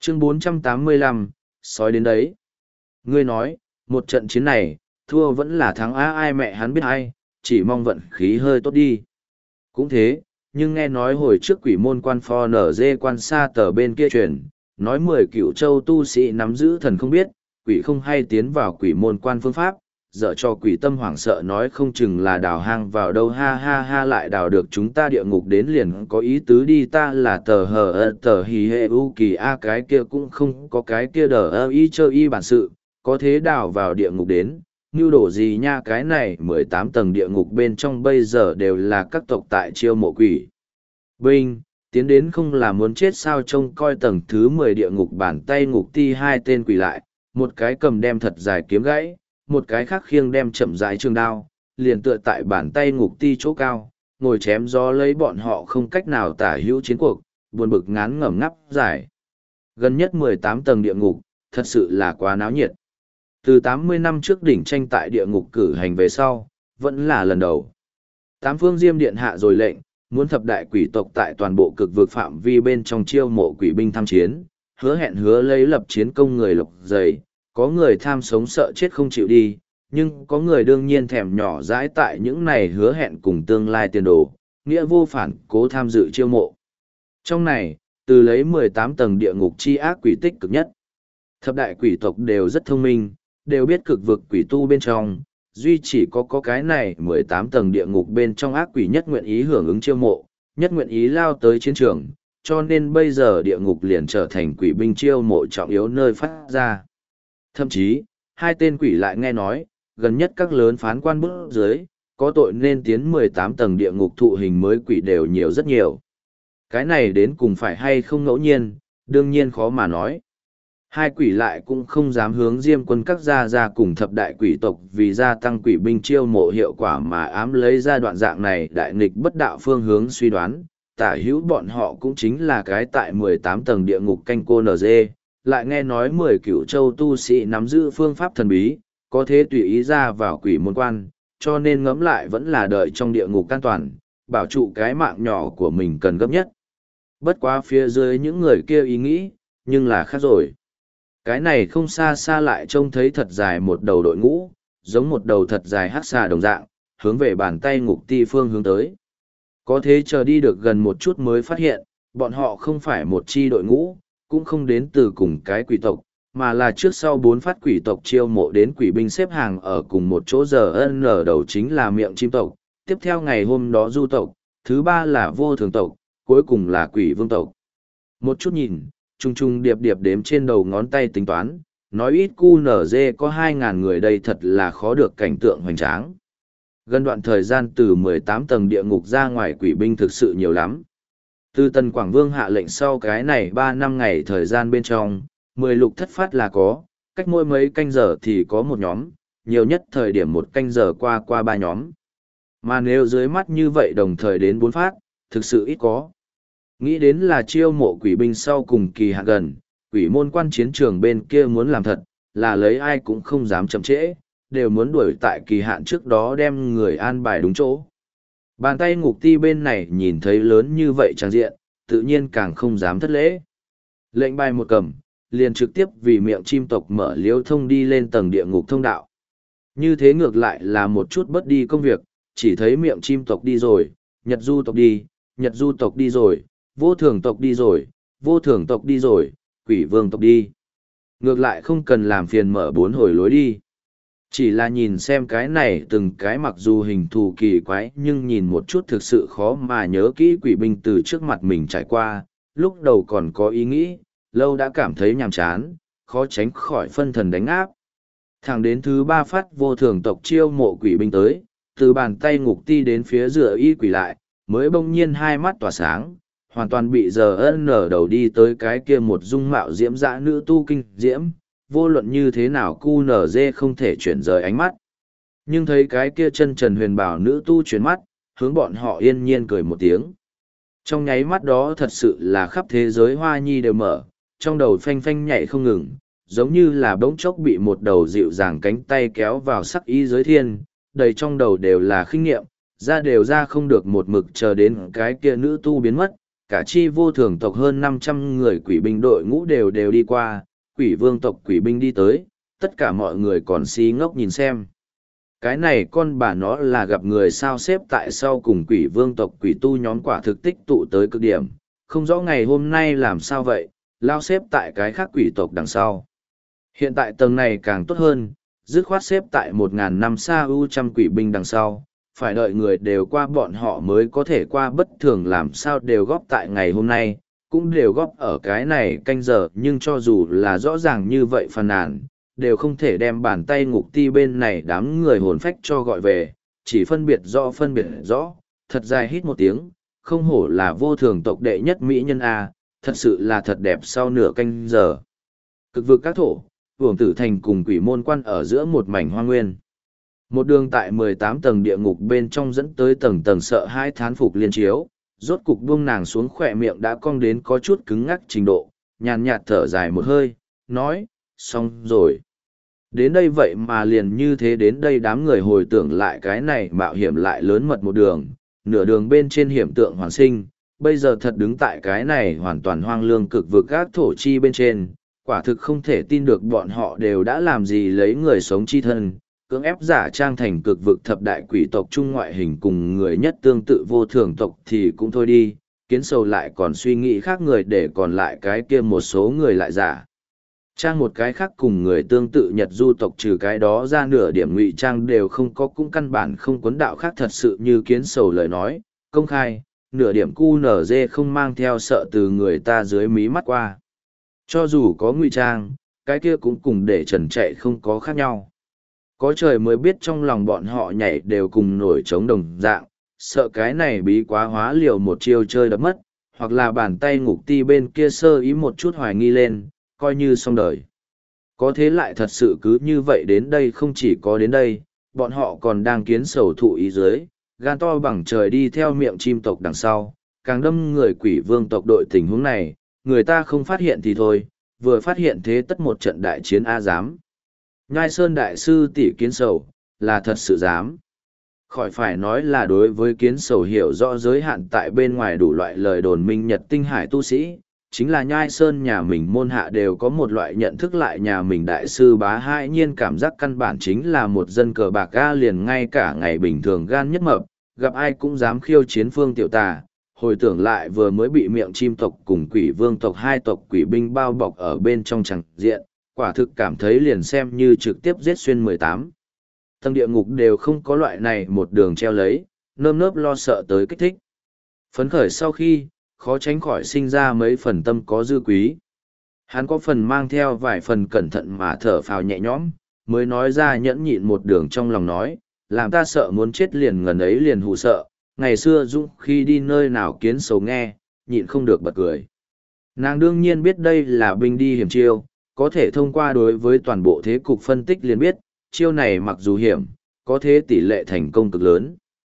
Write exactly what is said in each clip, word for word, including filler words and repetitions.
Chương bốn trăm tám mươi lăm, sói đến đấy. Ngươi nói, một trận chiến này, thua vẫn là thắng á, ai mẹ hắn biết ai, chỉ mong vận khí hơi tốt đi. Cũng thế, nhưng nghe nói hồi trước quỷ môn quan phò nở dê quan xa tờ bên kia truyền, nói mười cựu châu tu sĩ nắm giữ thần không biết, quỷ không hay tiến vào quỷ môn quan phương pháp, dở cho quỷ tâm hoảng sợ nói không chừng là đào hang vào đâu, ha ha ha, lại đào được chúng ta địa ngục đến liền có ý tứ đi, ta là tờ hờ ơ tờ hì hệ u kỳ a, cái kia cũng không có cái kia đờ ơ y chơi y bản sự, có thế đào vào địa ngục đến, mưu đồ gì nha, cái này mười tám tầng địa ngục bên trong bây giờ đều là các tộc tại chiêu mộ quỷ binh, tiến đến không là muốn chết sao. Trông coi tầng thứ mười địa ngục bàn tay ngục ti hai tên quỷ lại, một cái cầm đem thật dài kiếm gãy, một cái khác khiêng đem chậm rãi trường đao, liền tựa tại bàn tay ngục ti chỗ cao, ngồi chém gió lấy bọn họ không cách nào tả hữu chiến cuộc, buồn bực ngán ngẩm ngắp giải. Gần nhất mười tám tầng địa ngục, thật sự là quá náo nhiệt. Từ tám mươi năm trước đỉnh tranh tại địa ngục cử hành về sau, vẫn là lần đầu. Tám phương Diêm Điện hạ rồi lệnh, muốn thập đại quỷ tộc tại toàn bộ cực vực phạm vi bên trong chiêu mộ quỷ binh tham chiến, hứa hẹn hứa lấy lập chiến công người lộc dày, có người tham sống sợ chết không chịu đi, nhưng có người đương nhiên thèm nhỏ dãi tại những này hứa hẹn cùng tương lai tiền đồ, nghĩa vô phản cố tham dự chiêu mộ. Trong này, từ lấy mười tám tầng địa ngục chi ác quỷ tích cực nhất. Thập đại quỷ tộc đều rất thông minh, đều biết cực vực quỷ tu bên trong, duy chỉ có có cái này mười tám tầng địa ngục bên trong ác quỷ nhất nguyện ý hưởng ứng chiêu mộ, nhất nguyện ý lao tới chiến trường, cho nên bây giờ địa ngục liền trở thành quỷ binh chiêu mộ trọng yếu nơi phát ra. Thậm chí, hai tên quỷ lại nghe nói, gần nhất các lớn phán quan bước dưới, có tội nên tiến mười tám tầng địa ngục thụ hình mới quỷ đều nhiều rất nhiều. Cái này đến cùng phải hay không ngẫu nhiên, đương nhiên khó mà nói. Hai quỷ lại cũng không dám hướng Diêm quân các gia ra cùng thập đại quỷ tộc vì gia tăng quỷ binh chiêu mộ hiệu quả mà ám lấy ra đoạn dạng này đại nghịch bất đạo phương hướng suy đoán, tả hữu bọn họ cũng chính là cái tại mười tám tầng địa ngục canh cô en giê, lại nghe nói mười cửu châu tu sĩ nắm giữ phương pháp thần bí, có thế tùy ý ra vào quỷ môn quan, cho nên ngẫm lại vẫn là đợi trong địa ngục an toàn, bảo trụ cái mạng nhỏ của mình cần gấp nhất. Bất quá phía dưới những người kia ý nghĩ, nhưng là khác rồi. Cái này không xa xa lại trông thấy thật dài một đầu đội ngũ, giống một đầu thật dài hắc xà đồng dạng, hướng về bàn tay ngục ti phương hướng tới. Có thế chờ đi được gần một chút mới phát hiện, bọn họ không phải một chi đội ngũ, cũng không đến từ cùng cái quỷ tộc, mà là trước sau bốn phát quỷ tộc chiêu mộ đến quỷ binh xếp hàng ở cùng một chỗ. Giờ ân ở đầu chính là miệng chim tộc, tiếp theo ngày hôm đó du tộc, thứ ba là vô thường tộc, cuối cùng là quỷ vương tộc. Một chút nhìn, trung trung điệp điệp đếm trên đầu ngón tay tính toán, nói ít cu nở dê có hai ngàn người đây thật là khó được cảnh tượng hoành tráng. Gần đoạn thời gian từ mười tám tầng địa ngục ra ngoài quỷ binh thực sự nhiều lắm. Từ Tần Quảng Vương hạ lệnh sau cái này ba năm ngày thời gian bên trong, mười lục thất phát là có, cách mỗi mấy canh giờ thì có một nhóm, nhiều nhất thời điểm một canh giờ qua qua ba nhóm. Mà nếu dưới mắt như vậy đồng thời đến bốn phát, thực sự ít có. Nghĩ đến là chiêu mộ quỷ binh sau cùng kỳ hạn gần, quỷ môn quan chiến trường bên kia muốn làm thật, là lấy ai cũng không dám chậm trễ, đều muốn đuổi tại kỳ hạn trước đó đem người an bài đúng chỗ. Bàn tay ngục ti bên này nhìn thấy lớn như vậy trang diện, tự nhiên càng không dám thất lễ. Lệnh bài một cầm, liền trực tiếp vì miệng chim tộc mở liêu thông đi lên tầng địa ngục thông đạo. Như thế ngược lại là một chút bất đi công việc, chỉ thấy miệng chim tộc đi rồi, nhật du tộc đi, nhật du tộc đi rồi, vô thường tộc đi rồi, vô thường tộc đi rồi, quỷ vương tộc đi. Ngược lại không cần làm phiền mở bốn hồi lối đi. Chỉ là nhìn xem cái này từng cái mặc dù hình thù kỳ quái nhưng nhìn một chút thực sự khó mà nhớ kỹ quỷ binh từ trước mặt mình trải qua, lúc đầu còn có ý nghĩ, lâu đã cảm thấy nhàm chán, khó tránh khỏi phân thần đánh áp. Thẳng đến thứ ba phát vô thường tộc chiêu mộ quỷ binh tới, từ bàn tay ngục ti đến phía rửa y quỷ lại, mới bỗng nhiên hai mắt tỏa sáng, hoàn toàn bị giờ ân nở đầu đi tới cái kia một dung mạo diễm dã nữ tu kinh diễm, vô luận như thế nào cu nở dê không thể chuyển rời ánh mắt. Nhưng thấy cái kia chân trần huyền bảo nữ tu chuyển mắt, hướng bọn họ yên nhiên cười một tiếng. Trong nháy mắt đó thật sự là khắp thế giới hoa nhi đều mở, trong đầu phanh phanh nhảy không ngừng, giống như là bỗng chốc bị một đầu dịu dàng cánh tay kéo vào sắc y giới thiên, đầy trong đầu đều là khinh nghiệm, ra đều ra không được một mực chờ đến cái kia nữ tu biến mất, cả chi vô thường tộc hơn năm trăm người quỷ binh đội ngũ đều đều đi qua, quỷ vương tộc quỷ binh đi tới, tất cả mọi người còn si ngốc nhìn xem. Cái này con bà nó là gặp người sao xếp tại sau cùng quỷ vương tộc quỷ tu nhóm quả thực tích tụ tới cực điểm, không rõ ngày hôm nay làm sao vậy, lao xếp tại cái khác quỷ tộc đằng sau. Hiện tại tầng này càng tốt hơn, dứt khoát xếp tại một ngàn năm xa ưu trăm quỷ binh đằng sau, phải đợi người đều qua bọn họ mới có thể qua, bất thường làm sao đều góp tại ngày hôm nay, cũng đều góp ở cái này canh giờ, nhưng cho dù là rõ ràng như vậy phàn nàn, đều không thể đem bàn tay ngục ti bên này đám người hồn phách cho gọi về, chỉ phân biệt rõ phân biệt rõ, thật dài hít một tiếng, không hổ là vô thường tộc đệ nhất mỹ nhân A, thật sự là thật đẹp. Sau nửa canh giờ. Cực vực các thổ, Uổng Tử Thành cùng quỷ môn quan ở giữa một mảnh hoa nguyên. Một đường tại mười tám tầng địa ngục bên trong dẫn tới tầng tầng sợ hai thán phục liên chiếu, rốt cục buông nàng xuống khỏe miệng đã cong đến có chút cứng ngắc trình độ, nhàn nhạt thở dài một hơi, nói, xong rồi. Đến đây vậy mà liền như thế, đến đây đám người hồi tưởng lại cái này mạo hiểm lại lớn mật một đường, nửa đường bên trên hiểm tượng hoàn sinh, bây giờ thật đứng tại cái này hoàn toàn hoang lương cực vực các thổ chi bên trên, quả thực không thể tin được bọn họ đều đã làm gì lấy người sống chi thân, cưỡng ép giả trang thành cực vực thập đại quỷ tộc trung ngoại hình cùng người nhất tương tự vô thường tộc thì cũng thôi đi, kiến sầu lại còn suy nghĩ khác người để còn lại cái kia một số người lại giả. Trang một cái khác cùng người tương tự Nhật du tộc, trừ cái đó ra nửa điểm ngụy trang đều không có, cũng căn bản không cuốn đạo khác, thật sự như kiến sầu lời nói, công khai, nửa điểm cu nở dê không mang theo, sợ từ người ta dưới mí mắt qua. Cho dù có ngụy trang, cái kia cũng cùng để trần chạy không có khác nhau. Có trời mới biết trong lòng bọn họ nhảy đều cùng nổi trống đồng dạng, sợ cái này bí quá hóa liều một chiêu chơi đập mất, hoặc là bàn tay ngục ti bên kia sơ ý một chút hoài nghi lên, coi như xong đời. Có thế lại thật sự cứ như vậy đến đây, không chỉ có đến đây, bọn họ còn đang kiến sầu thụ ý dưới, gan to bằng trời đi theo miệng chim tộc đằng sau, càng đâm người quỷ vương tộc đội. Tình huống này, người ta không phát hiện thì thôi, vừa phát hiện thế tất một trận đại chiến a dám. Nhai Sơn đại sư tỷ kiến sầu, là thật sự dám. Khỏi phải nói là đối với kiến sầu hiểu rõ giới hạn tại bên ngoài đủ loại lời đồn minh nhật tinh hải tu sĩ, chính là Nhai Sơn nhà mình môn hạ đều có một loại nhận thức, lại nhà mình đại sư bá hai nhiên cảm giác căn bản chính là một dân cờ bạc ga, liền ngay cả ngày bình thường gan nhất mập, gặp ai cũng dám khiêu chiến phương tiểu tà. Hồi tưởng lại vừa mới bị miệng chim tộc cùng quỷ vương tộc hai tộc quỷ binh bao bọc ở bên trong chẳng diện, quả thực cảm thấy liền xem như trực tiếp giết xuyên mười tám tầng địa ngục đều không có loại này một đường treo lấy, nơm nớp lo sợ tới kích thích. Phấn khởi sau khi, khó tránh khỏi sinh ra mấy phần tâm có dư quý. Hắn có phần mang theo vài phần cẩn thận mà thở phào nhẹ nhõm, mới nói ra nhẫn nhịn một đường trong lòng nói, làm ta sợ muốn chết liền ngần ấy liền hù sợ, ngày xưa Dũng khi đi nơi nào kiến sầu nghe, nhịn không được bật cười. Nàng đương nhiên biết đây là binh đi hiểm chiêu, có thể thông qua đối với toàn bộ thế cục phân tích liền biết, chiêu này mặc dù hiểm, có thế tỷ lệ thành công cực lớn.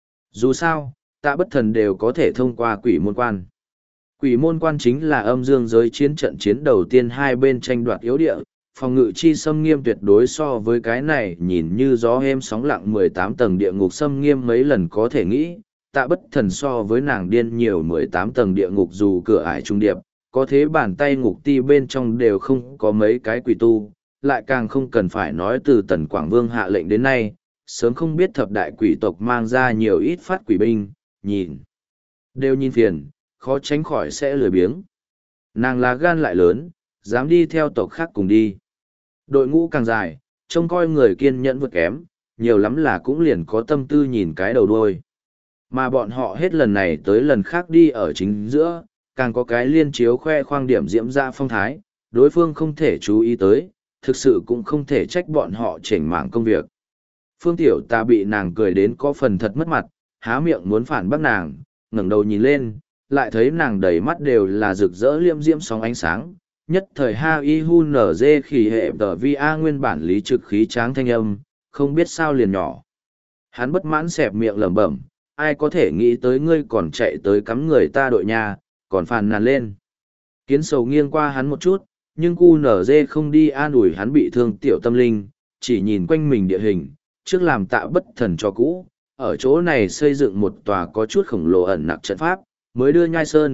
Dù sao, Tạ Bất Thần đều có thể thông qua quỷ môn quan. Quỷ môn quan chính là âm dương giới chiến trận chiến đầu tiên hai bên tranh đoạt yếu địa, phòng ngự chi xâm nghiêm tuyệt đối so với cái này nhìn như gió êm sóng lặng mười tám tầng địa ngục xâm nghiêm mấy lần có thể nghĩ. Tạ Bất Thần so với nàng điên nhiều mười tám tầng địa ngục dù cửa ải trung điệp, có thế bàn tay ngục ti bên trong đều không có mấy cái quỷ tu, lại càng không cần phải nói từ Tần Quảng Vương hạ lệnh đến nay, sớm không biết thập đại quỷ tộc mang ra nhiều ít phát quỷ binh, nhìn. Đều nhìn phiền, khó tránh khỏi sẽ lười biếng. Nàng là gan lại lớn, dám đi theo tộc khác cùng đi. Đội ngũ càng dài, trông coi người kiên nhẫn vượt kém, nhiều lắm là cũng liền có tâm tư nhìn cái đầu đuôi. Mà bọn họ hết lần này tới lần khác đi ở chính giữa, càng có cái liên chiếu khoe khoang điểm diễm ra phong thái, đối phương không thể chú ý tới, thực sự cũng không thể trách bọn họ chỉnh mảng công việc. Phương Tiểu ta bị nàng cười đến có phần thật mất mặt, há miệng muốn phản bác nàng, ngẩng đầu nhìn lên, lại thấy nàng đầy mắt đều là rực rỡ liêm diễm sóng ánh sáng, nhất thời ha y hu nở dê khỉ hệ tờ vi a nguyên bản lý trực khí tráng thanh âm, không biết sao liền nhỏ. Hắn bất mãn xẹp miệng lẩm bẩm, ai có thể nghĩ tới ngươi còn chạy tới cắm người ta đội nhà, còn phàn nàn lên. Kiến sầu nghiêng qua hắn một chút, nhưng cu nở dê không đi an ủi hắn bị thương tiểu tâm linh, chỉ nhìn quanh mình địa hình, trước làm Tạ Bất Thần cho cũ, ở chỗ này xây dựng một tòa có chút khổng lồ ẩn nặc trận pháp, mới đưa Nhai Sơn,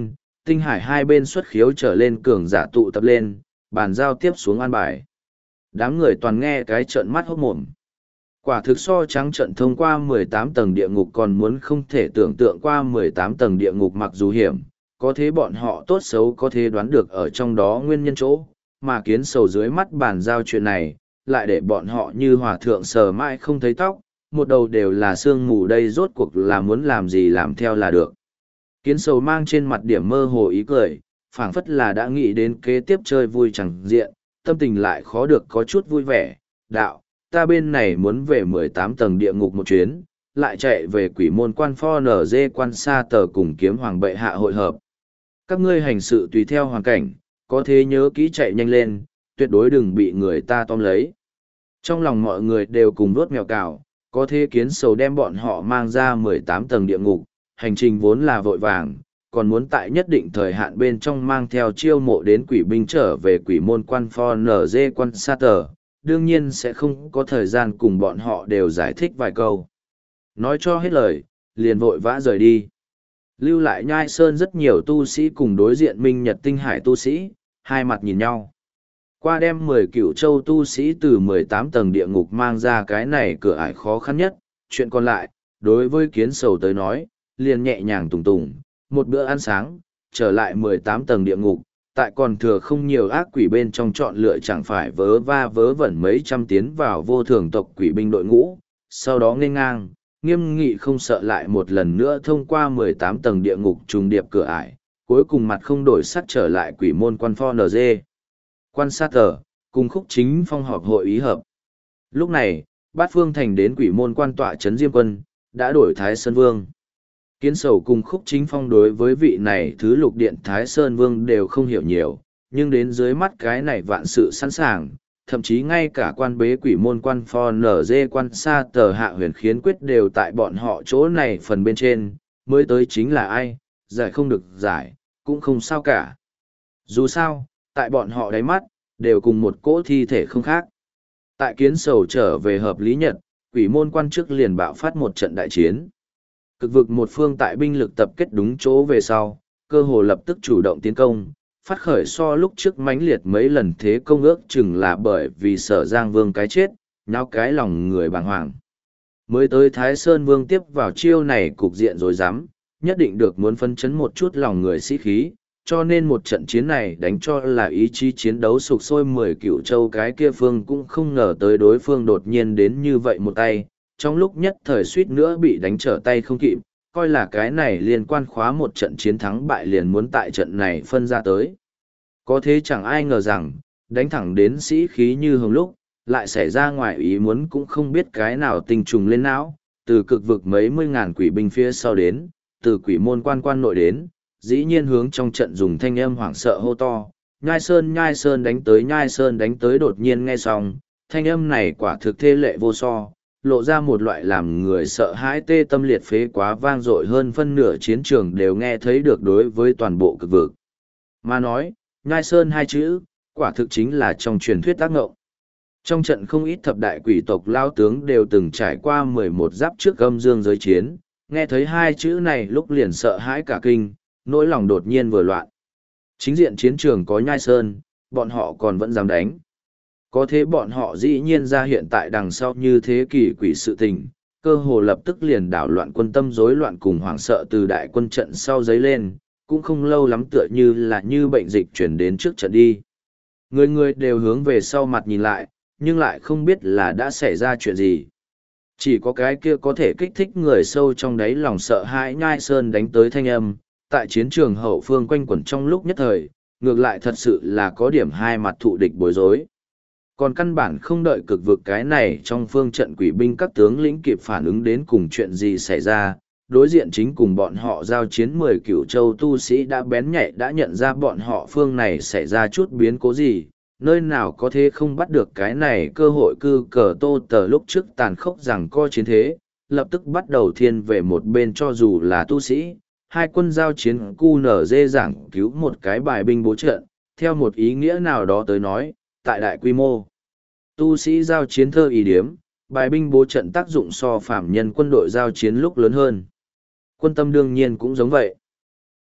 Tinh hải hai bên xuất khiếu trở lên cường giả tụ tập lên, bàn giao tiếp xuống an bài. Đám người toàn nghe cái trợn mắt hốt mồm. Quả thực so trắng trận thông qua mười tám tầng địa ngục còn muốn không thể tưởng tượng qua mười tám tầng địa ngục mặc dù hiểm, có thế bọn họ tốt xấu có thể đoán được ở trong đó nguyên nhân chỗ, mà kiến sầu dưới mắt bàn giao chuyện này, lại để bọn họ như hòa thượng sờ mãi không thấy tóc, một đầu đều là sương mù đây rốt cuộc là muốn làm gì làm theo là được. Kiến sầu mang trên mặt điểm mơ hồ ý cười, phảng phất là đã nghĩ đến kế tiếp chơi vui chẳng diện, tâm tình lại khó được có chút vui vẻ, đạo, ta bên này muốn về mười tám tầng địa ngục một chuyến, lại chạy về quỷ môn quan pho nở dê quan sa tờ cùng kiếm hoàng bệ hạ hội hợp. Các ngươi hành sự tùy theo hoàn cảnh, có thế nhớ kỹ chạy nhanh lên, tuyệt đối đừng bị người ta tóm lấy. Trong lòng mọi người đều cùng đốt mèo cào, có thế kiến sầu đem bọn họ mang ra mười tám tầng địa ngục, hành trình vốn là vội vàng, còn muốn tại nhất định thời hạn bên trong mang theo chiêu mộ đến quỷ binh trở về quỷ môn quan pho nở dê quan sa tờ, đương nhiên sẽ không có thời gian cùng bọn họ đều giải thích vài câu. Nói cho hết lời, liền vội vã rời đi. Lưu lại Nhai Sơn rất nhiều tu sĩ cùng đối diện Minh Nhật Tinh Hải tu sĩ, hai mặt nhìn nhau. Qua đem mười cựu châu tu sĩ từ mười tám tầng địa ngục mang ra cái này cửa ải khó khăn nhất, chuyện còn lại, đối với kiến sầu tới nói, liền nhẹ nhàng tùng tùng, một bữa ăn sáng, trở lại mười tám tầng địa ngục, tại còn thừa không nhiều ác quỷ bên trong chọn lựa chẳng phải vớ va vớ vẩn mấy trăm tiến vào vô thường tộc quỷ binh đội ngũ, sau đó nghênh ngang, nghiêm nghị không sợ lại một lần nữa thông qua mười tám tầng địa ngục trùng điệp cửa ải, cuối cùng mặt không đổi sắc trở lại quỷ môn quan pho en giê. Quan sát tờ, cùng khúc chính phong họp hội ý hợp. Lúc này, bát phương thành đến quỷ môn quan tọa trấn Diêm Quân, đã đổi Thái Sơn Vương. Kiến sầu cùng khúc chính phong đối với vị này thứ lục điện Thái Sơn Vương đều không hiểu nhiều, nhưng đến dưới mắt cái này vạn sự sẵn sàng, thậm chí ngay cả quan bế quỷ môn quan pho nở dê quan sa tờ hạ huyền khiến quyết đều tại bọn họ chỗ này phần bên trên, mới tới chính là ai, giải không được giải, cũng không sao cả. Dù sao, tại bọn họ đáy mắt, đều cùng một cỗ thi thể không khác. Tại kiến sầu trở về hợp lý nhật, quỷ môn quan trước liền bạo phát một trận đại chiến. Cực vực một phương tại binh lực tập kết đúng chỗ về sau, cơ hồ lập tức chủ động tiến công, phát khởi so lúc trước mãnh liệt mấy lần thế công ước chừng là bởi vì sở Giang Vương cái chết, nháo cái lòng người bàng hoàng. Mới tới Thái Sơn Vương tiếp vào chiêu này cục diện rồi dám, nhất định được muốn phân chấn một chút lòng người sĩ khí, cho nên một trận chiến này đánh cho là ý chí chiến đấu sục sôi mười cựu châu cái kia phương cũng không ngờ tới đối phương đột nhiên đến như vậy một tay, trong lúc nhất thời suýt nữa bị đánh trở tay không kịp, coi là cái này liên quan khóa một trận chiến thắng bại liền muốn tại trận này phân ra tới. Có thế chẳng ai ngờ rằng, đánh thẳng đến sĩ khí như hồng lúc, lại xảy ra ngoài ý muốn cũng không biết cái nào tinh trùng lên não, từ cực vực mấy mươi ngàn quỷ binh phía sau đến, từ quỷ môn quan quan nội đến, dĩ nhiên hướng trong trận dùng thanh âm hoảng sợ hô to, nhai sơn nhai sơn đánh tới nhai sơn đánh tới đột nhiên nghe xong, thanh âm này quả thực thê lệ vô so, lộ ra một loại làm người sợ hãi tê tâm liệt phế quá vang dội hơn phân nửa chiến trường đều nghe thấy được đối với toàn bộ cực vực. Mà nói, nhai sơn hai chữ, quả thực chính là trong truyền thuyết tác ngộng. Trong trận không ít thập đại quỷ tộc lao tướng đều từng trải qua mười một giáp trước âm dương giới chiến, nghe thấy hai chữ này lúc liền sợ hãi cả kinh, nỗi lòng đột nhiên vừa loạn. Chính diện chiến trường có nhai sơn, bọn họ còn vẫn dám đánh. Có thế bọn họ dĩ nhiên ra hiện tại đằng sau như thế kỷ quỷ sự tình, cơ hồ lập tức liền đảo loạn quân tâm rối loạn cùng hoảng sợ từ đại quân trận sau giấy lên, cũng không lâu lắm tựa như là như bệnh dịch chuyển đến trước trận đi. Người người đều hướng về sau mặt nhìn lại, nhưng lại không biết là đã xảy ra chuyện gì. Chỉ có cái kia có thể kích thích người sâu trong đáy lòng sợ hãi nhai sơn đánh tới thanh âm, tại chiến trường hậu phương quanh quẩn trong lúc nhất thời, ngược lại thật sự là có điểm hai mặt thụ địch bối rối. Còn căn bản không đợi cực vực cái này trong phương trận quỷ binh các tướng lĩnh kịp phản ứng đến cùng chuyện gì xảy ra, đối diện chính cùng bọn họ giao chiến mười cửu châu tu sĩ đã bén nhạy đã nhận ra bọn họ phương này xảy ra chút biến cố gì, nơi nào có thế không bắt được cái này cơ hội cư cờ tô tờ lúc trước tàn khốc rằng co chiến thế, lập tức bắt đầu thiên về một bên cho dù là tu sĩ, hai quân giao chiến cu nở dê giảng cứu một cái bài binh bố trận, theo một ý nghĩa nào đó tới nói, tại đại quy mô. Tu sĩ giao chiến thơ ý điếm, bài binh bố trận tác dụng so phạm nhân quân đội giao chiến lúc lớn hơn. Quân tâm đương nhiên cũng giống vậy.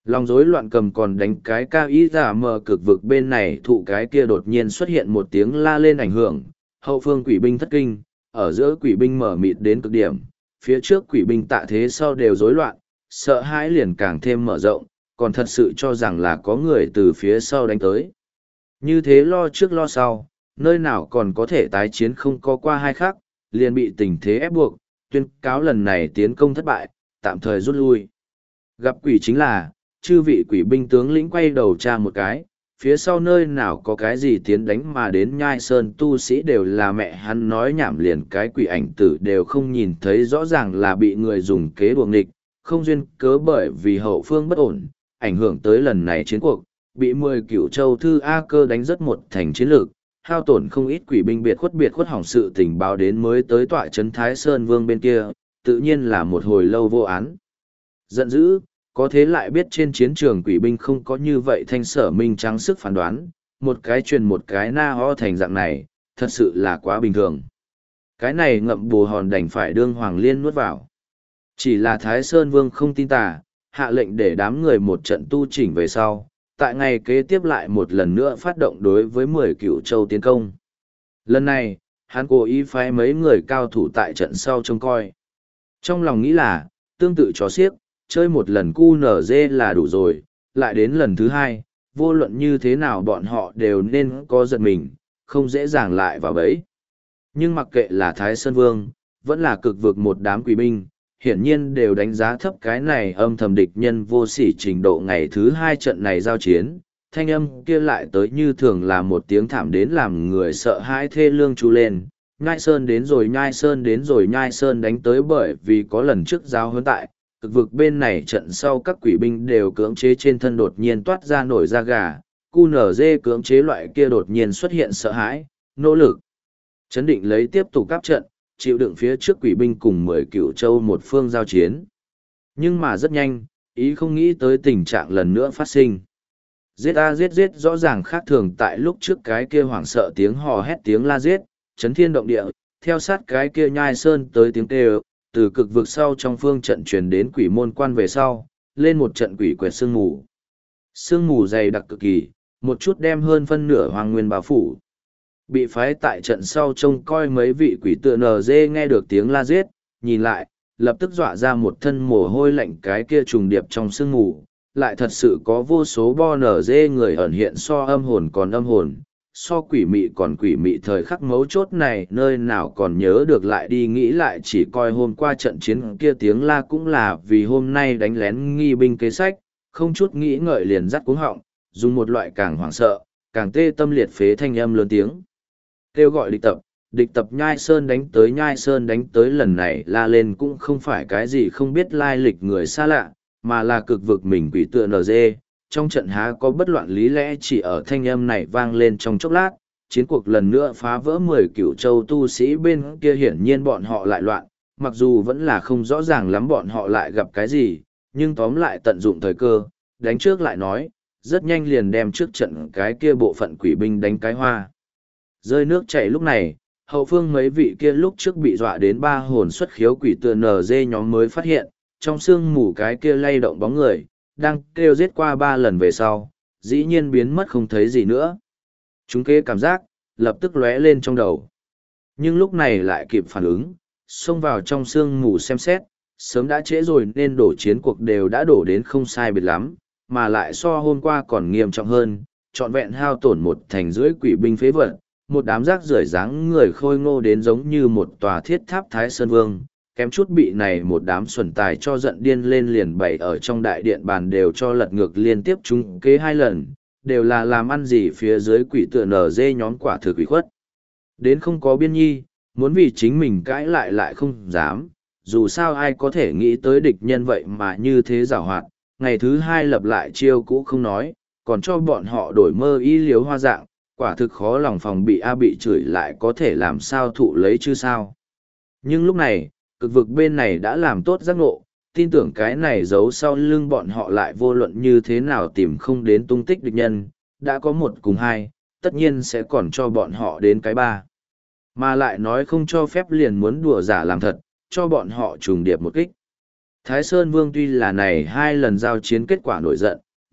Lòng rối loạn cầm còn đánh cái cao ý giả mờ cực vực bên này thụ cái kia đột nhiên xuất hiện một tiếng la lên ảnh hưởng, hậu phương quỷ binh thất kinh, ở giữa quỷ binh mở mịt đến cực điểm, phía trước quỷ binh tạ thế sau đều rối loạn, sợ hãi liền càng thêm mở rộng, còn thật sự cho rằng là có người từ phía sau đánh tới. Như thế lo trước lo sau, nơi nào còn có thể tái chiến không có qua hai khắc, liền bị tình thế ép buộc, tuyên cáo lần này tiến công thất bại, tạm thời rút lui. Gặp quỷ chính là, chư vị quỷ binh tướng lĩnh quay đầu tra một cái, phía sau nơi nào có cái gì tiến đánh mà đến nhai sơn tu sĩ đều là mẹ hắn nói nhảm liền cái quỷ ảnh tử đều không nhìn thấy rõ ràng là bị người dùng kế đuồng nghịch, không duyên cớ bởi vì hậu phương bất ổn, ảnh hưởng tới lần này chiến cuộc, bị mười cửu châu thư A cơ đánh rất một thành chiến lược, hao tổn không ít quỷ binh biệt khuất biệt khuất hỏng sự tình báo đến mới tới tọa trấn Thái Sơn Vương bên kia, tự nhiên là một hồi lâu vô án. Giận dữ, có thế lại biết trên chiến trường quỷ binh không có như vậy thanh sở minh trắng sức phán đoán, một cái truyền một cái na ho thành dạng này, thật sự là quá bình thường. Cái này ngậm bù hòn đành phải đương Hoàng Liên nuốt vào. Chỉ là Thái Sơn Vương không tin tà, hạ lệnh để đám người một trận tu chỉnh về sau, tại ngày kế tiếp lại một lần nữa phát động đối với mười cửu châu tiến công. Lần này, hắn cố ý phái mấy người cao thủ tại trận sau trông coi. Trong lòng nghĩ là, tương tự chó xiếc, chơi một lần cu nở dê là đủ rồi, lại đến lần thứ hai, vô luận như thế nào bọn họ đều nên có giật mình, không dễ dàng lại vào bẫy. Nhưng mặc kệ là Thái Sơn Vương, vẫn là cực vực một đám quỷ binh, hiển nhiên đều đánh giá thấp cái này âm thầm địch nhân vô sỉ trình độ ngày thứ hai trận này giao chiến, thanh âm kia lại tới như thường là một tiếng thảm đến làm người sợ hãi thê lương chu lên. Nhai Sơn đến rồi Nhai Sơn đến rồi Nhai Sơn đánh tới bởi vì có lần trước giao huấn tại, cực vực bên này trận sau các quỷ binh đều cưỡng chế trên thân đột nhiên toát ra nổi da gà, cu nở dê cưỡng chế loại kia đột nhiên xuất hiện sợ hãi, nỗ lực. Chấn định lấy tiếp tục cáp trận, chịu đựng phía trước quỷ binh cùng mười cửu châu một phương giao chiến. Nhưng mà rất nhanh, ý không nghĩ tới tình trạng lần nữa phát sinh. Giết a giết giết rõ ràng khác thường tại lúc trước cái kia hoảng sợ tiếng hò hét tiếng la giết, chấn thiên động địa, theo sát cái kia Nhai Sơn tới tiếng kêu, từ cực vực sau trong phương trận truyền đến quỷ môn quan về sau, lên một trận quỷ quẹt sương mù. Sương mù dày đặc cực kỳ, một chút đem hơn phân nửa hoàng nguyên bao phủ. Bị phái tại trận sau trông coi mấy vị quỷ tựa nờ dê nghe được tiếng la giết, nhìn lại, lập tức dọa ra một thân mồ hôi lạnh cái kia trùng điệp trong sương mù, lại thật sự có vô số bo nở dê người ẩn hiện so âm hồn còn âm hồn, so quỷ mị còn quỷ mị thời khắc mấu chốt này nơi nào còn nhớ được lại đi nghĩ lại chỉ coi hôm qua trận chiến kia tiếng la cũng là vì hôm nay đánh lén nghi binh kế sách, không chút nghĩ ngợi liền dắt cuống họng, dùng một loại càng hoảng sợ, càng tê tâm liệt phế thanh âm lớn tiếng. Kêu gọi địch tập, địch tập Nhai Sơn đánh tới Nhai Sơn đánh tới lần này la lên cũng không phải cái gì không biết lai lịch người xa lạ, mà là cực vực mình quỷ tựa nờ dê. Trong trận há có bất loạn lý lẽ chỉ ở thanh âm này vang lên trong chốc lát, chiến cuộc lần nữa phá vỡ mười cửu châu tu sĩ bên kia hiển nhiên bọn họ lại loạn, mặc dù vẫn là không rõ ràng lắm bọn họ lại gặp cái gì, nhưng tóm lại tận dụng thời cơ, đánh trước lại nói, rất nhanh liền đem trước trận cái kia bộ phận quỷ binh đánh cái hoa. Rơi nước chảy lúc này, hậu phương mấy vị kia lúc trước bị dọa đến ba hồn xuất khiếu quỷ tựa nở dê nhóm mới phát hiện, trong sương mù cái kia lay động bóng người, đang kêu giết qua ba lần về sau, dĩ nhiên biến mất không thấy gì nữa. Chúng kế cảm giác, lập tức lóe lên trong đầu. Nhưng lúc này lại kịp phản ứng, xông vào trong sương mù xem xét, sớm đã trễ rồi nên đổ chiến cuộc đều đã đổ đến không sai biệt lắm, mà lại so hôm qua còn nghiêm trọng hơn, trọn vẹn hao tổn một thành rưỡi quỷ binh phế vật, một đám rác rưởi dáng người khôi ngô đến giống như một tòa thiết tháp Thái Sơn Vương, kém chút bị này một đám xuẩn tài cho giận điên lên liền bày ở trong đại điện bàn đều cho lật ngược liên tiếp chúng kế hai lần, đều là làm ăn gì phía dưới quỷ tựa nở dê nhóm quả thực quỷ khuất. Đến không có biên nhi, muốn vì chính mình cãi lại lại không dám, dù sao ai có thể nghĩ tới địch nhân vậy mà như thế giảo hoạt, ngày thứ hai lập lại chiêu cũ không nói, còn cho bọn họ đổi mơ y liếu hoa dạng, quả thực khó lòng phòng bị A bị chửi lại có thể làm sao thụ lấy chứ sao. Nhưng lúc này, cực vực bên này đã làm tốt giác ngộ, tin tưởng cái này giấu sau lưng bọn họ lại vô luận như thế nào tìm không đến tung tích địch nhân, đã có một cùng hai, tất nhiên sẽ còn cho bọn họ đến cái ba. Mà lại nói không cho phép liền muốn đùa giả làm thật, cho bọn họ trùng điệp một kích. Thái Sơn Vương tuy là này hai lần giao chiến kết quả nổi giận,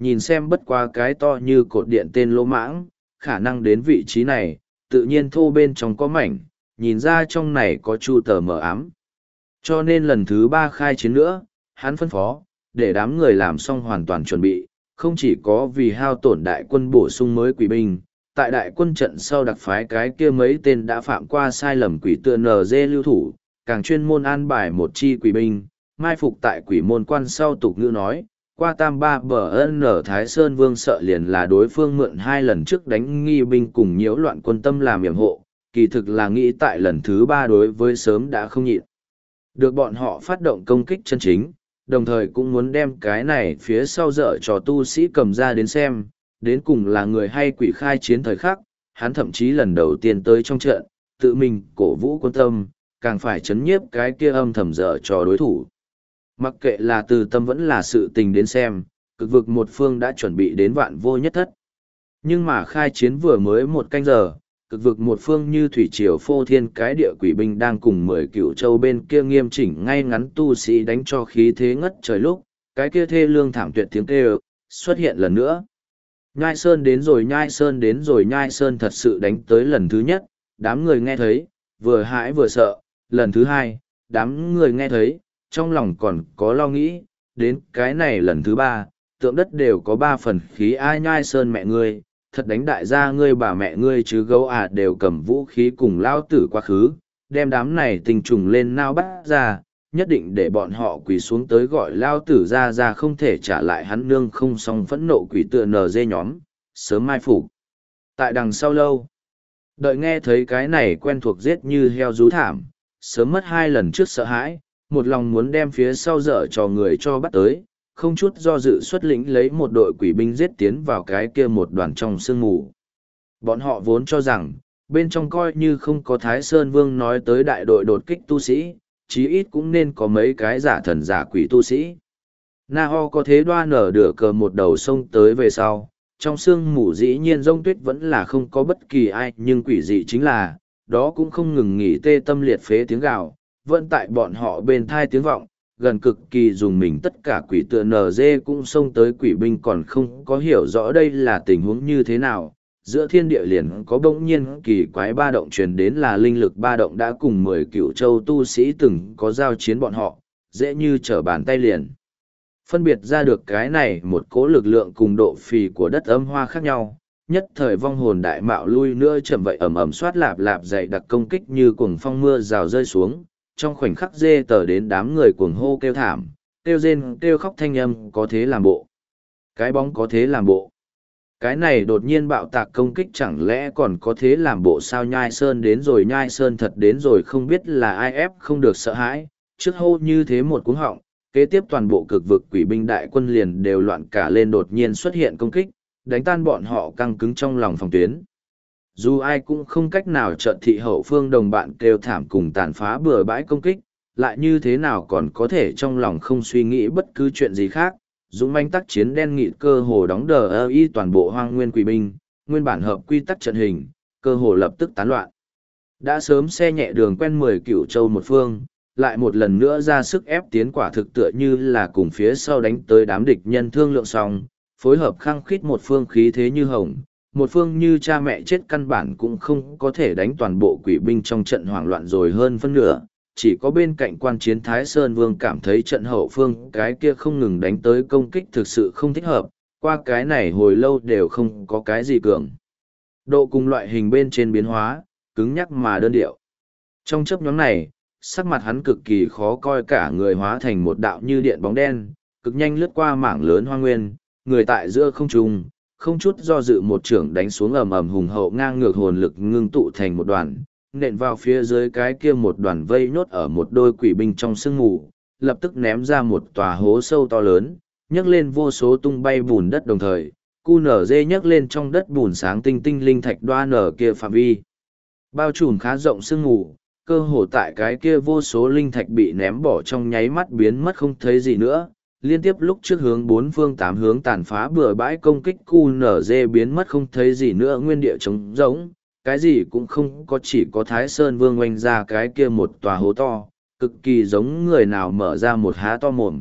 nhìn xem bất qua cái to như cột điện tên lỗ mãng, khả năng đến vị trí này, tự nhiên thô bên trong có mảnh, nhìn ra trong này có chu tờ mờ ám. Cho nên lần thứ ba khai chiến nữa, hắn phân phó, để đám người làm xong hoàn toàn chuẩn bị, không chỉ có vì hao tổn đại quân bổ sung mới quỷ binh, tại đại quân trận sau đặc phái cái kia mấy tên đã phạm qua sai lầm quỷ tựa en giê lưu thủ, càng chuyên môn an bài một chi quỷ binh, mai phục tại quỷ môn quan sau tục ngữ nói, qua tam ba bờ ân ở Thái Sơn Vương sợ liền là đối phương mượn hai lần trước đánh nghi binh cùng nhiễu loạn quân tâm làm yểm hộ, kỳ thực là nghĩ tại lần thứ ba đối với sớm đã không nhịn. Được bọn họ phát động công kích chân chính, đồng thời cũng muốn đem cái này phía sau dở trò tu sĩ cầm ra đến xem, đến cùng là người hay quỷ khai chiến thời khắc, hắn thậm chí lần đầu tiên tới trong trận, tự mình cổ vũ quân tâm, càng phải chấn nhiếp cái kia âm thầm dở trò đối thủ. Mặc kệ là từ tâm vẫn là sự tình đến xem, cực vực một phương đã chuẩn bị đến vạn vô nhất thất. Nhưng mà khai chiến vừa mới một canh giờ, cực vực một phương như thủy triều phô thiên cái địa quỷ binh đang cùng mười cựu châu bên kia nghiêm chỉnh ngay ngắn tu sĩ đánh cho khí thế ngất trời lúc, cái kia thê lương thảm tuyệt tiếng kêu xuất hiện lần nữa. Nhai Sơn đến rồi Nhai Sơn đến rồi Nhai Sơn thật sự đánh tới lần thứ nhất, đám người nghe thấy, vừa hãi vừa sợ, lần thứ hai, đám người nghe thấy, trong lòng còn có lo nghĩ, đến cái này lần thứ ba, tượng đất đều có ba phần khí ai Nhai Sơn mẹ ngươi, thật đánh đại gia ngươi bà mẹ ngươi chứ gấu à đều cầm vũ khí cùng lao tử quá khứ, đem đám này tình trùng lên nao bắt ra, nhất định để bọn họ quỳ xuống tới gọi lao tử ra ra không thể trả lại hắn nương không xong phẫn nộ quỷ tựa nờ dê nhóm, sớm mai phục. Tại đằng sau lâu, đợi nghe thấy cái này quen thuộc giết như heo rú thảm, sớm mất hai lần trước sợ hãi, một lòng muốn đem phía sau dở cho người cho bắt tới, không chút do dự xuất lĩnh lấy một đội quỷ binh giết tiến vào cái kia một đoàn trong sương mù. Bọn họ vốn cho rằng, bên trong coi như không có Thái Sơn Vương nói tới đại đội đột kích tu sĩ, chí ít cũng nên có mấy cái giả thần giả quỷ tu sĩ. Na Ho có thế đoan nở đửa cờ một đầu sông tới về sau, trong sương mù dĩ nhiên rông tuyết vẫn là không có bất kỳ ai, nhưng quỷ dị chính là, đó cũng không ngừng nghỉ tê tâm liệt phế tiếng gào, vẫn tại bọn họ bên thai tiếng vọng, gần cực kỳ dùng mình tất cả quỷ tựa en giê cũng xông tới quỷ binh còn không có hiểu rõ đây là tình huống như thế nào. Giữa thiên địa liền có bỗng nhiên kỳ quái ba động truyền đến là linh lực ba động đã cùng mười cựu châu tu sĩ từng có giao chiến bọn họ, dễ như trở bàn tay liền. Phân biệt ra được cái này một cố lực lượng cùng độ phì của đất âm hoa khác nhau, nhất thời vong hồn đại mạo lui nữa chậm vậy ầm ầm soát lạp lạp dày đặc công kích như cuồng phong mưa rào rơi xuống, trong khoảnh khắc dê tờ đến đám người cuồng hô kêu thảm, kêu rên kêu khóc thanh âm có thế làm bộ. Cái bóng có thế làm bộ. Cái này đột nhiên bạo tạc công kích chẳng lẽ còn có thế làm bộ sao Nhai Sơn đến rồi Nhai Sơn thật đến rồi không biết là ai ép không được sợ hãi, trước hô như thế một cuống họng, kế tiếp toàn bộ cực vực quỷ binh đại quân liền đều loạn cả lên đột nhiên xuất hiện công kích, đánh tan bọn họ căng cứng trong lòng phòng tuyến. Dù ai cũng không cách nào trận thị hậu phương đồng bạn kêu thảm cùng tàn phá bừa bãi công kích, lại như thế nào còn có thể trong lòng không suy nghĩ bất cứ chuyện gì khác. Dũng manh tác chiến đen nghịt cơ hồ đóng đờ ơ y toàn bộ hoang nguyên quỷ binh, nguyên bản hợp quy tắc trận hình, cơ hồ lập tức tán loạn. Đã sớm xe nhẹ đường quen mười cửu châu một phương, lại một lần nữa ra sức ép tiến quả thực tựa như là cùng phía sau đánh tới đám địch nhân thương lượng xong, phối hợp khăng khít một phương khí thế như hồng, một phương như cha mẹ chết căn bản cũng không có thể đánh toàn bộ quỷ binh trong trận hoảng loạn rồi hơn phân nửa. Chỉ có bên cạnh quan chiến Thái Sơn Vương cảm thấy trận hậu phương cái kia không ngừng đánh tới công kích thực sự không thích hợp, qua cái này hồi lâu đều không có cái gì cường. Độ cùng loại hình bên trên biến hóa, cứng nhắc mà đơn điệu. Trong chấp nhóm này, sắc mặt hắn cực kỳ khó coi cả người hóa thành một đạo như điện bóng đen, cực nhanh lướt qua mảng lớn hoang nguyên, người tại giữa không trung, không chút do dự một trưởng đánh xuống ầm ầm hùng hậu ngang ngược hồn lực ngưng tụ thành một đoàn, nện vào phía dưới cái kia một đoàn vây nhốt ở một đôi quỷ binh trong sương mù, lập tức ném ra một tòa hố sâu to lớn, nhấc lên vô số tung bay bùn đất đồng thời, cu nở dê nhấc lên trong đất bùn sáng tinh tinh linh thạch đoa nở kia phạm vi. Bao trùm khá rộng sương mù, cơ hồ tại cái kia vô số linh thạch bị ném bỏ trong nháy mắt biến mất không thấy gì nữa. Liên tiếp lúc trước hướng bốn phương tám hướng tàn phá bừa bãi công kích cu nở dê biến mất không thấy gì nữa nguyên địa trống rỗng, cái gì cũng không có chỉ có Thái Sơn Vương oanh ra cái kia một tòa hố to, cực kỳ giống người nào mở ra một há to mồm,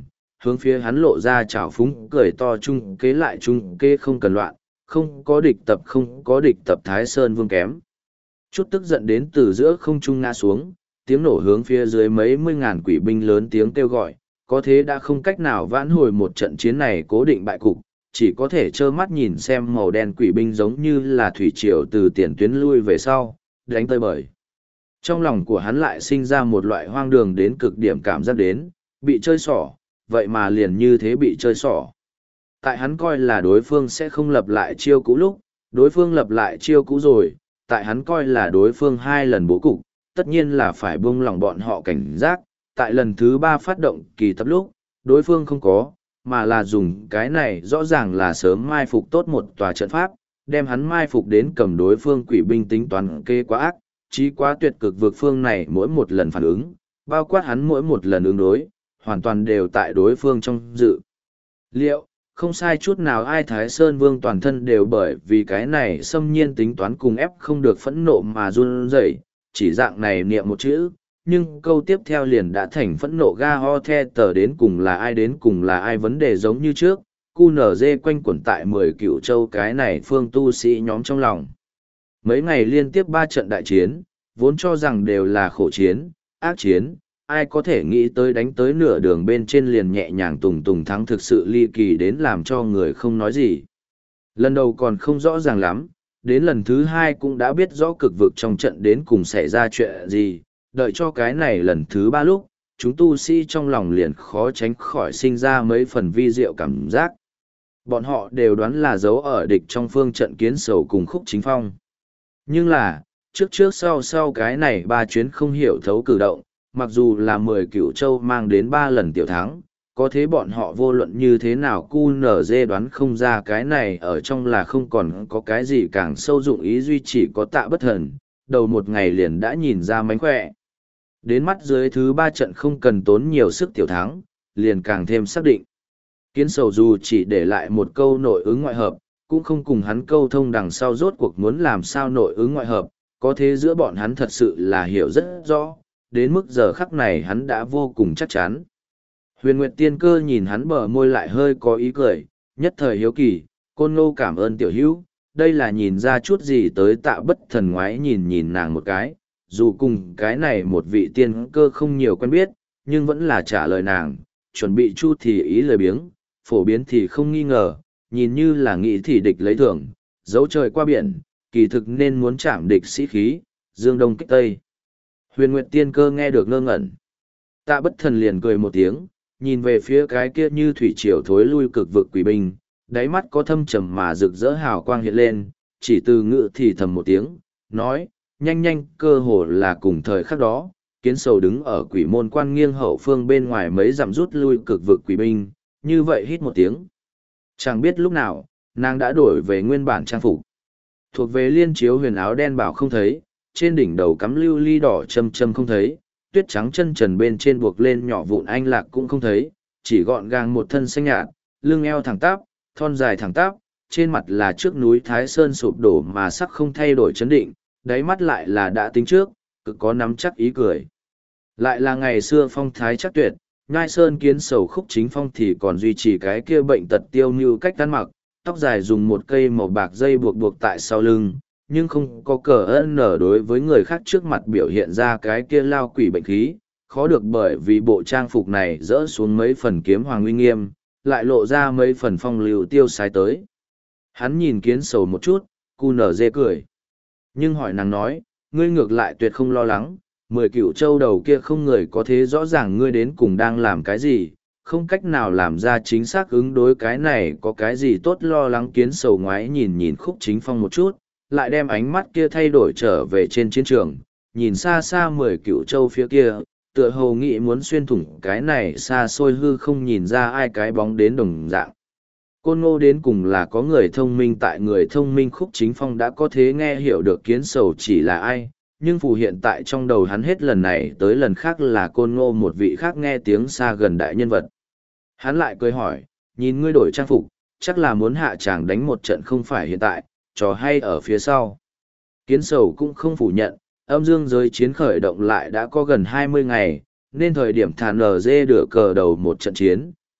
hướng phía hắn lộ ra trào phúng cười to trung kế lại trung kế không cần loạn, không có địch tập không có địch tập Thái Sơn Vương kém. Chút tức giận đến từ giữa không trung ngã xuống, tiếng nổ hướng phía dưới mấy mươi ngàn quỷ binh lớn tiếng kêu gọi, có thế đã không cách nào vãn hồi một trận chiến này cố định bại cục, chỉ có thể trơ mắt nhìn xem màu đen quỷ binh giống như là thủy triều từ tiền tuyến lui về sau, đánh tơi bời. Trong lòng của hắn lại sinh ra một loại hoang đường đến cực điểm cảm giác đến, bị chơi xỏ, vậy mà liền như thế bị chơi xỏ. Tại hắn coi là đối phương sẽ không lập lại chiêu cũ lúc, đối phương lập lại chiêu cũ rồi, tại hắn coi là đối phương hai lần bố cục, tất nhiên là phải buông lỏng bọn họ cảnh giác, tại lần thứ ba phát động kỳ tập lúc, đối phương không có, mà là dùng cái này rõ ràng là sớm mai phục tốt một tòa trận pháp, đem hắn mai phục đến cầm đối phương quỷ binh tính toán kê quá ác, chí quá tuyệt cực vực phương này mỗi một lần phản ứng, bao quát hắn mỗi một lần ứng đối, hoàn toàn đều tại đối phương trong dự. Liệu, không sai chút nào ai Thái Sơn Vương toàn thân đều bởi vì cái này xâm nhiên tính toán cùng ép không được phẫn nộ mà run rẩy, chỉ dạng này niệm một chữ, nhưng câu tiếp theo liền đã thành phẫn nộ ga ho the tờ đến cùng là ai đến cùng là ai vấn đề giống như trước, cu nở dê quanh quẩn tại mười cựu châu cái này phương tu sĩ nhóm trong lòng. Mấy ngày liên tiếp ba trận đại chiến, vốn cho rằng đều là khổ chiến, ác chiến, ai có thể nghĩ tới đánh tới nửa đường bên trên liền nhẹ nhàng tùng tùng thắng thực sự ly kỳ đến làm cho người không nói gì. Lần đầu còn không rõ ràng lắm, đến lần thứ hai cũng đã biết rõ cực vực trong trận đến cùng xảy ra chuyện gì, đợi cho cái này lần thứ ba lúc, chúng tu sĩ trong lòng liền khó tránh khỏi sinh ra mấy phần vi diệu cảm giác. Bọn họ đều đoán là dấu ở địch trong phương trận Kiến Sầu cùng Khúc Chính Phong. Nhưng là, trước trước sau sau cái này ba chuyến không hiểu thấu cử động, mặc dù là mười cựu châu mang đến ba lần tiểu thắng, có thế bọn họ vô luận như thế nào cu nở dê đoán không ra cái này ở trong là không còn có cái gì càng sâu dụng ý duy chỉ có Tạ Bất Thần, đầu một ngày liền đã nhìn ra mánh khỏe. Đến mắt dưới thứ ba trận không cần tốn nhiều sức tiểu thắng, liền càng thêm xác định. Kiến Sầu dù chỉ để lại một câu nội ứng ngoại hợp, cũng không cùng hắn câu thông đằng sau rốt cuộc muốn làm sao nội ứng ngoại hợp, có thế giữa bọn hắn thật sự là hiểu rất rõ, đến mức giờ khắc này hắn đã vô cùng chắc chắn. Huyền Nguyệt Tiên Cơ nhìn hắn bờ môi lại hơi có ý cười, nhất thời hiếu kỳ, Côn Ngô cảm ơn tiểu hữu, đây là nhìn ra chút gì tới Tạ Bất Thần ngoái nhìn nhìn nàng một cái, dù cùng cái này một vị tiên cơ không nhiều quen biết, nhưng vẫn là trả lời nàng, chuẩn bị chu thì ý lời biếng, phổ biến thì không nghi ngờ, nhìn như là nghĩ thì địch lấy thưởng, dấu trời qua biển, kỳ thực nên muốn chạm địch sĩ khí, dương đông kích tây. Huyền Nguyệt Tiên Cơ nghe được ngơ ngẩn. Tạ Bất Thần liền cười một tiếng, nhìn về phía cái kia như thủy triều thối lui cực vực quỷ binh, đáy mắt có thâm trầm mà rực rỡ hào quang hiện lên, chỉ từ ngự thì thầm một tiếng, nói, nhanh nhanh cơ hồ là cùng thời khắc đó, Kiến Sầu đứng ở quỷ môn quan nghiêng hậu phương bên ngoài mấy dặm rút lui cực vực quỷ binh, như vậy hít một tiếng. Chẳng biết lúc nào, nàng đã đổi về nguyên bản trang phục. Thuộc về liên chiếu huyền áo đen bảo không thấy, trên đỉnh đầu cắm lưu ly đỏ châm châm không thấy, tuyết trắng chân trần bên trên buộc lên nhỏ vụn anh lạc cũng không thấy, chỉ gọn gàng một thân xanh nhạt, lưng eo thẳng tắp, thon dài thẳng tắp, trên mặt là trước núi Thái Sơn sụp đổ mà sắc không thay đổi chấn định, đáy mắt lại là đã tính trước, cực có nắm chắc ý cười. Lại là ngày xưa phong thái chắc tuyệt, Nhai Sơn Kiến Sầu Khúc Chính Phong thì còn duy trì cái kia bệnh tật tiêu như cách ăn mặc, tóc dài dùng một cây màu bạc dây buộc buộc tại sau lưng, nhưng không có cờ ân nở đối với người khác trước mặt biểu hiện ra cái kia lao quỷ bệnh khí, khó được bởi vì bộ trang phục này rỡ xuống mấy phần kiếm hoàng uy nghiêm, lại lộ ra mấy phần phong lưu tiêu sái tới. Hắn nhìn Kiến Sầu một chút, cu nở dê cười. Nhưng hỏi nàng nói, ngươi ngược lại tuyệt không lo lắng, mười cựu châu đầu kia không người có thế rõ ràng ngươi đến cùng đang làm cái gì, không cách nào làm ra chính xác ứng đối cái này có cái gì tốt lo lắng. Kiến Sầu ngoái nhìn nhìn Khúc Chính Phong một chút, lại đem ánh mắt kia thay đổi trở về trên chiến trường, nhìn xa xa mười cựu châu phía kia, tựa hồ nghĩ muốn xuyên thủng cái này xa xôi hư không nhìn ra ai cái bóng đến đồng dạng. Côn Ngô đến cùng là có người thông minh, tại người thông minh Khúc Chính Phong đã có thế nghe hiểu được Kiến Sầu chỉ là ai, nhưng phù hiện tại trong đầu hắn hết lần này tới lần khác là Côn Ngô một vị khác nghe tiếng xa gần đại nhân vật. Hắn lại cười hỏi, nhìn ngươi đổi trang phục, chắc là muốn hạ chàng đánh một trận không phải hiện tại, trò hay ở phía sau. Kiến Sầu cũng không phủ nhận, âm dương giới chiến khởi động lại đã có gần hai mươi ngày, nên thời điểm thàn lờ dê đửa cờ đầu một trận chiến,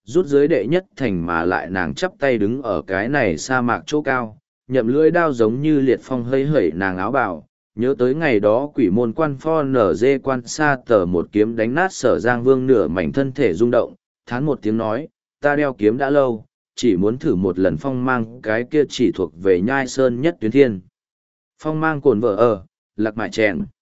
rút dưới đệ nhất thành mà lại nàng chắp tay đứng ở cái này sa mạc chỗ cao, nhậm lưỡi đao giống như liệt phong hơi hẩy nàng áo bào, nhớ tới ngày đó quỷ môn quan pho nở dê quan sa tờ một kiếm đánh nát Sở Giang Vương nửa mảnh thân thể rung động, thán một tiếng nói, ta đeo kiếm đã lâu, chỉ muốn thử một lần phong mang cái kia chỉ thuộc về nhai sơn nhất tuyến thiên. Phong mang cồn vợ ở, lạc mại chèn.